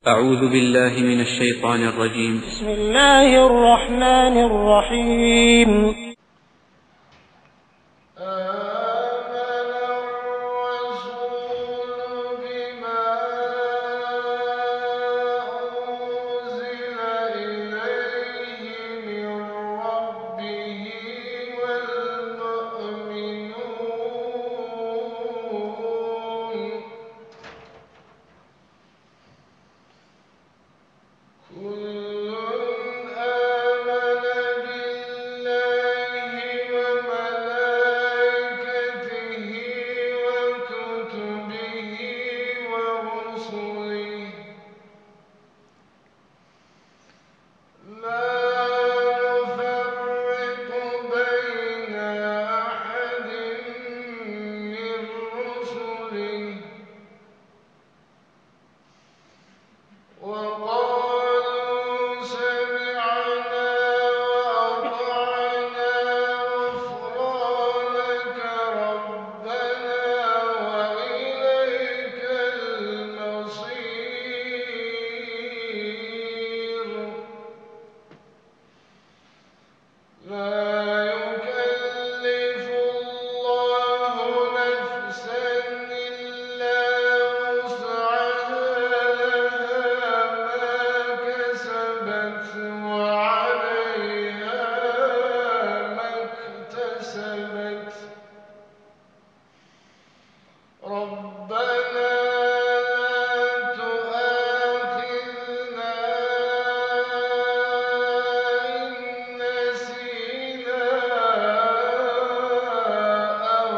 أعوذ بالله من الشيطان الرجيم. بسم الله الرحمن الرحيم. آمن الرسول بما أنزل إليه من ربه والمؤمنون كل آمن بالله وملائكته وكتبه ورسله لا نفرق بين أحد من رسله وقالوا سمعنا وأطعنا غفرانك ربنا وإليك المصير لا يكلف الله نفسا إلا وسعها لها ما كسبت وعليها ما اكتسبت ربنا لا تؤاخذنا إن نسينا أو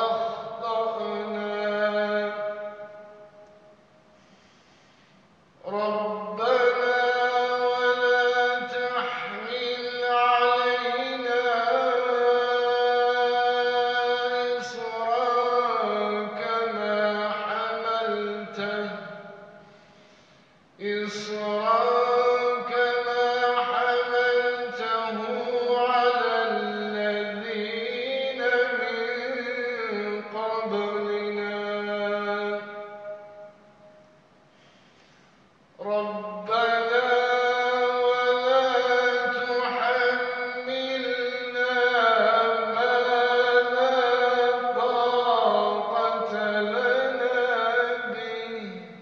أخطأنا ربنا ولا تحمل علينا إصرا كما حملته على الذين من قبلنا ربنا ولا تحملنا ما لا طاقة لنا به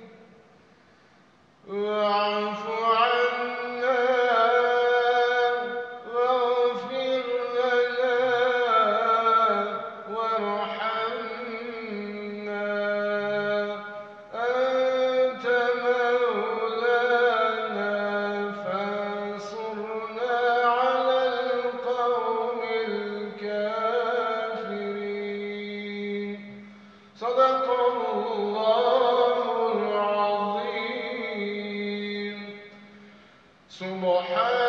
واعف عنا واغفر لنا وارحمنا أنت مولانا فانصرنا على القوم الكافرين صدق الله العظيم سبحان